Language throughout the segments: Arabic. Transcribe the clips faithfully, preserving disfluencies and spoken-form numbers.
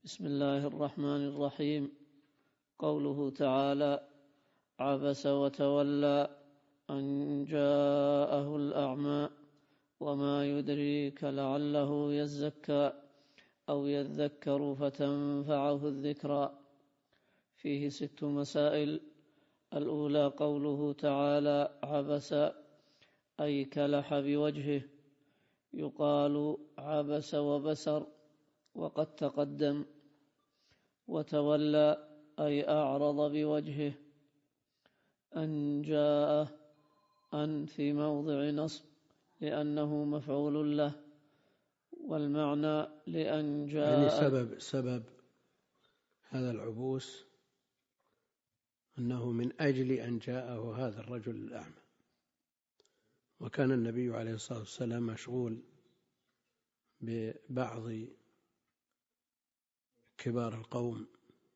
بسم الله الرحمن الرحيم. قوله تعالى: عبس وتولى أن جاءه الأعمى وما يدريك لعله يزكى أو يذكر فتنفعه الذكرى. فيه ست مسائل. الأولى قوله تعالى: عبس أي كلح بوجهه، يقال عبس وبسر وقد تقدم. وتولى أي أعرض بوجهه. أن جاء أن في موضع نصب لأنه مفعول له، والمعنى لأن جاء يعني سبب سبب هذا العبوس أنه من أجل أن جاءه هذا الرجل الأعمى، وكان النبي عليه الصلاة والسلام مشغول ببعض كبار القوم،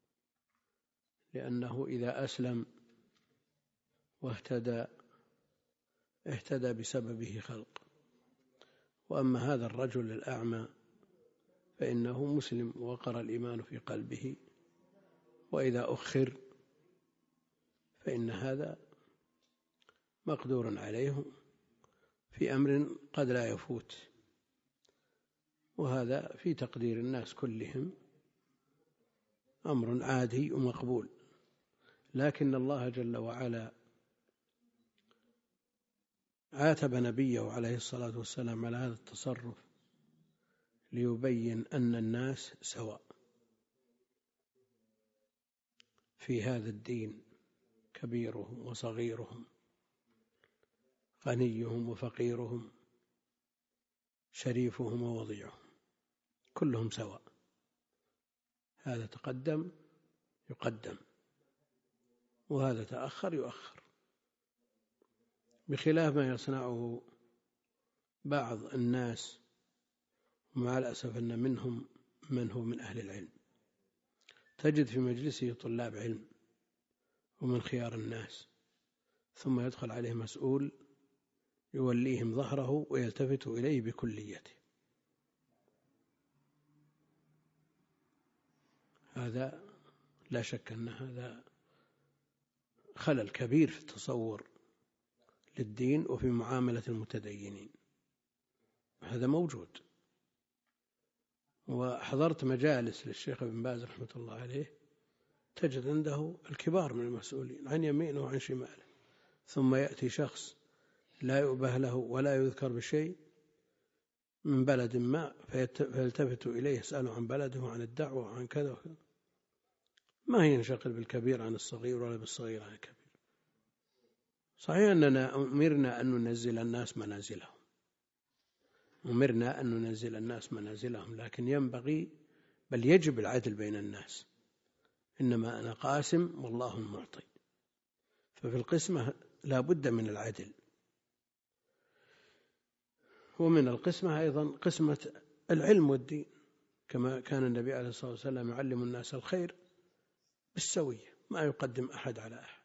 لأنه إذا أسلم واهتدى اهتدى بسببه خلق، وأما هذا الرجل الأعمى فإنه مسلم وقر الإيمان في قلبه، وإذا أخر فإن هذا مقدور عليه في أمر قد لا يفوت، وهذا في تقدير الناس كلهم أمر عادي ومقبول. لكن الله جل وعلا عاتب نبيه عليه الصلاة والسلام على هذا التصرف ليبين أن الناس سواء في هذا الدين، كبيرهم وصغيرهم، غنيهم وفقيرهم، شريفهم ووضيعهم، كلهم سواء. هذا تقدم يقدم، وهذا تأخر يؤخر، بخلاف ما يصنعه بعض الناس، ومع الأسف أن منهم من هو من أهل العلم، تجد في مجلسه طلاب علم ومن خيار الناس، ثم يدخل عليه مسؤول يوليهم ظهره ويلتفت إليه بكليته. هذا لا شك أن هذا خلل كبير في التصور للدين وفي معاملة المتدينين، هذا موجود. وحضرت مجالس للشيخ ابن باز رحمة الله عليه، تجد عنده الكبار من المسؤولين عن يمينه وعن شماله، ثم يأتي شخص لا يؤبه له ولا يذكر بشيء من بلد ما فيلتفت إليه يسأله عن بلده وعن الدعوة وعن كذا وكذا، ما ينشغل بالكبير عن الصغير ولا بالصغير عن الكبير. صحيح أننا أمرنا أن ننزل الناس منازلهم أمرنا أن ننزل الناس منازلهم لكن ينبغي بل يجب العدل بين الناس. إنما أنا قاسم والله المعطي، ففي القسمة لا بد من العدل. ومن القسمة أيضا قسمة العلم والدين، كما كان النبي عليه الصلاة والسلام يعلم الناس الخير بالسوية، ما يقدم أحد على أحد.